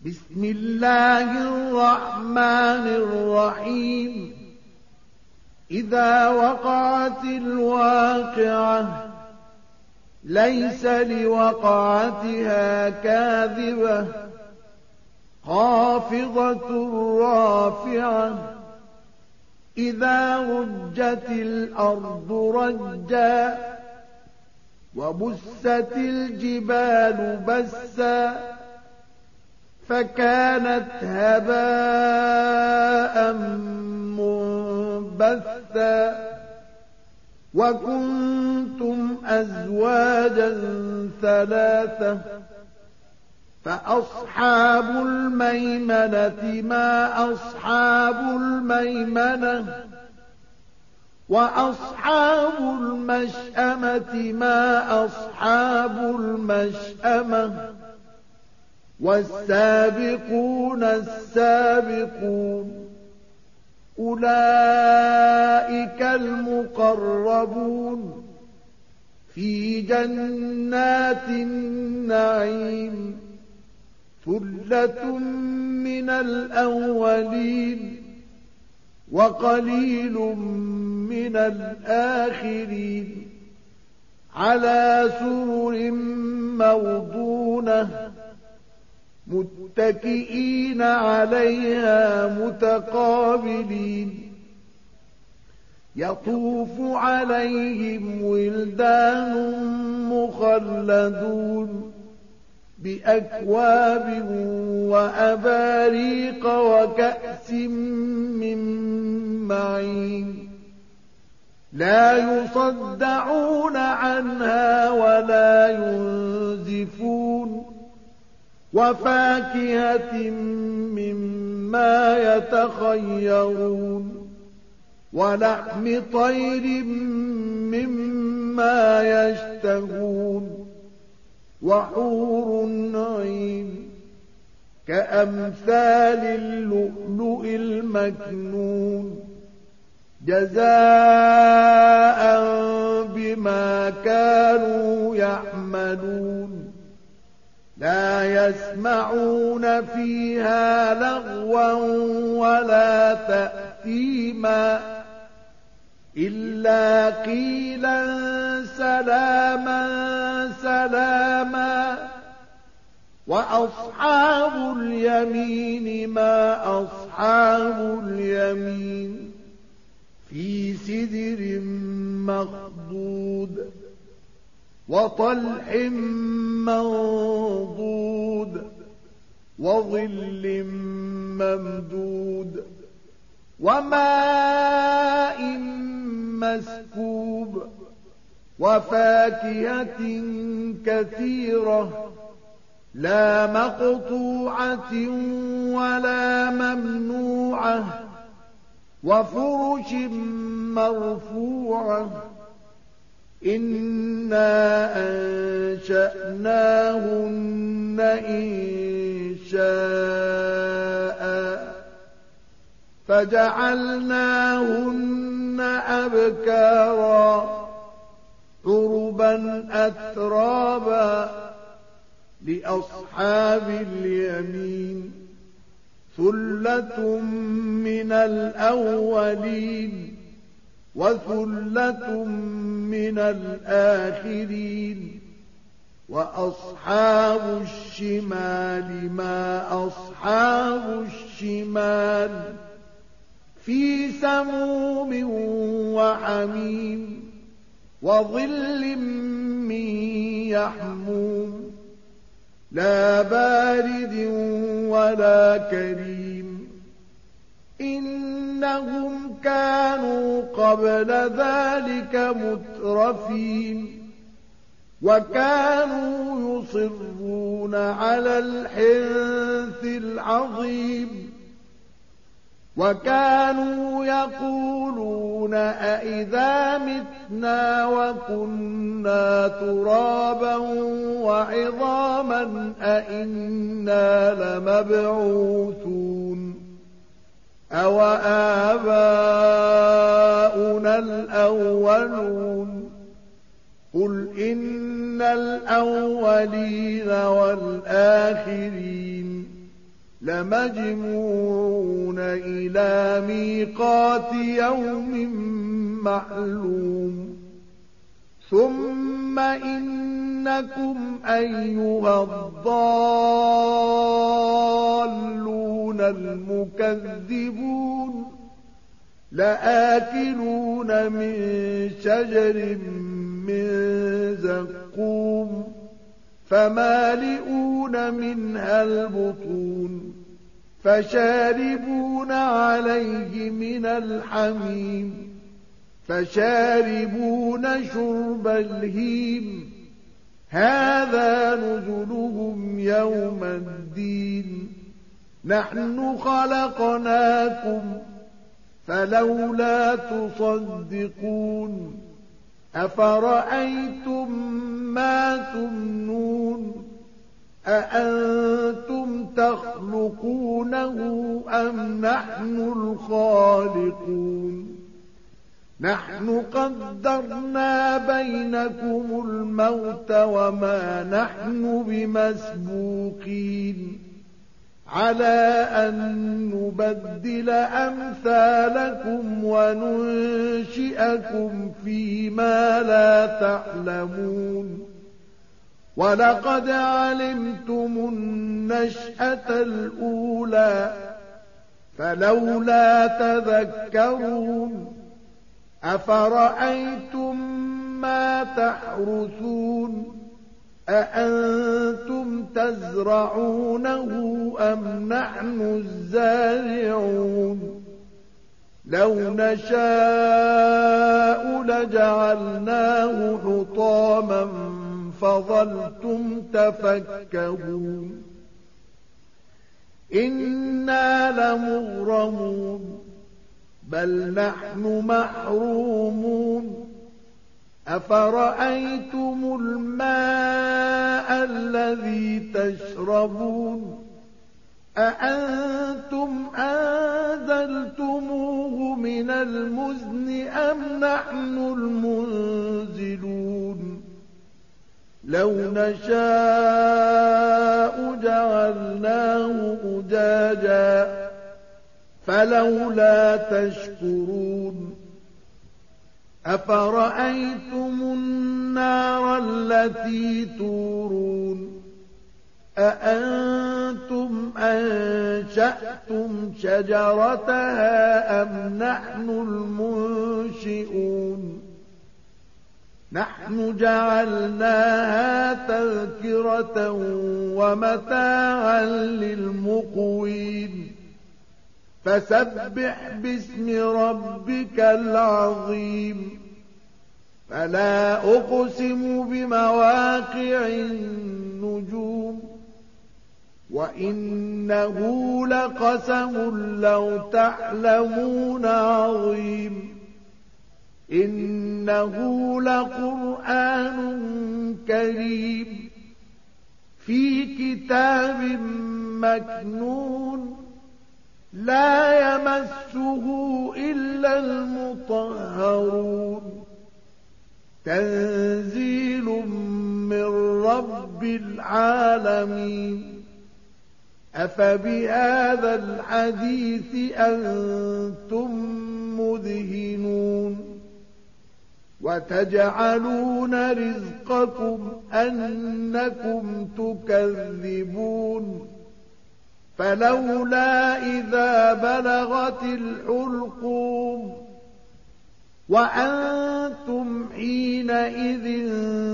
بسم الله الرحمن الرحيم إذا وقعت الواقعة ليس لوقعتها كاذبة خافضة رافعة إذا رجت الأرض رجا وبست الجبال بسا فكانت هباء منبثا وكنتم أزواجا ثلاثة فأصحاب الميمنة ما أصحاب الميمنة وأصحاب المشأمة ما أصحاب المشأمة والسابقون السابقون أولئك المقربون في جنات النعيم ثلة من الأولين وقليل من الآخرين على سرر موضونة متكئين عليها متقابلين يطوف عليهم ولدان مخلدون بأكواب وأباريق وكأس من معين لا يصدعون عنها ولا ينزفون وفاكهة مما يتخيرون ولحم طير مما يشتهون وحور عين كأمثال اللؤلؤ المكنون جزاء بما كانوا يعملون لا يسمعون فيها لغوا ولا تأثيما إلا قيلا سلاما سلاما وأصحاب اليمين ما أصحاب اليمين في سدر مخضود وطلح منضود وظل ممدود وماء مسكوب وفاكهة كثيرة لا مقطوعة ولا ممنوعة وفرش مرفوعة إنا أنشأناهن إنشاء فجعلناهن أبكارا عربا أترابا لأصحاب اليمين ثلة من الأولين وثلة من الآخرين وأصحاب الشمال ما أصحاب الشمال في سموم وحميم وظل من يحموم لا بارد ولا كريم إنهم كانوا قبل ذلك مترفين وكانوا يصرون على الحنث العظيم وكانوا يقولون أئذا متنا وكنا ترابا وعظاما أئنا لمبعوثون أو آباؤنا الأولون قل إن الأولين والآخرين لمجموعون إلى ميقات يوم معلوم ثم إنكم أيها الضالون المكذبون لآكلون من شجر من زقوم فمالئون منها البطون فشاربون عليه من الحميم فشاربون شرب الهيم هذا نزلهم يوم الدين نحن خلقناكم فلولا تصدقون أفرأيتم ما تمنون أأنتم تخلقونه أم نحن الخالقون نحن قدرنا بينكم الموت وما نحن بمسبوقين على أن نبدل أمثالكم وننشئكم فيما لا تعلمون ولقد علمتم النشأة الأولى فلولا تذكرون أفرأيتم ما تحرثون أأنتم تزرعونه أم نحن الزارعون لو نشاء لجعلناه حطاما فظلتم تفكهون إنا لمغرمون بل نحن محرومون أفرأيتم الماء الذي تشربون أأنتم أنزلتموه من المزن أم نحن المنزلون لو نشاء جعلناه أجاجا فلولا تشكرون أفرأيتم النار التي تورون أأنتم أنشأتم شجرتها أم نحن المنشئون نحن جعلناها تذكرة ومتاعا للمقوين فسبح باسم ربك العظيم فلا أقسم بمواقع النجوم وإنه لقسم لو تعلمون عظيم إنه لقرآن كريم في كتاب مكنون لا يمسه إلا المطهرون تنزيل من رب العالمين أفبهذا الحديث أنتم مدهنون وتجعلون رزقكم أنكم تكذبون فلولا إذا بلغت الحلقوم وأنتم حينئذ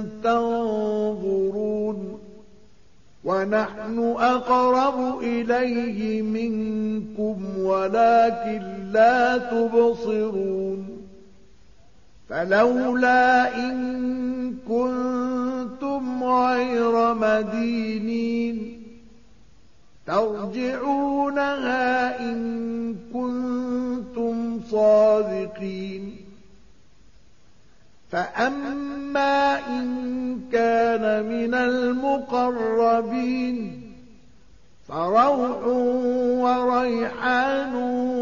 تنظرون ونحن أقرب إليه منكم ولكن لا تبصرون فلولا إن كنتم غير مدينين ترجعونها إن كنتم صادقين فأما إن كان من المقربين فروح وريحان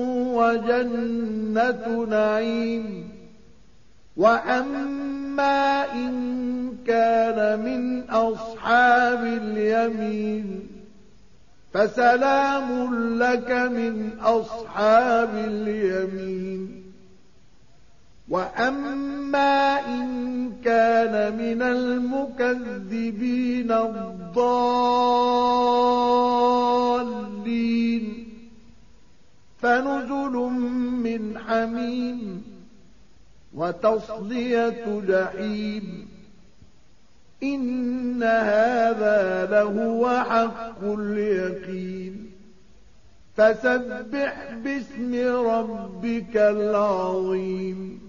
وجنة نعيم وأما إن كان من أصحاب اليمين فسلام لك من أصحاب اليمين. وأما إن كان من المكذبين الضالين فنزل من حميم وتصلية جحيم. إن هذا لهو حق اليقين. فسبح باسم ربك العظيم.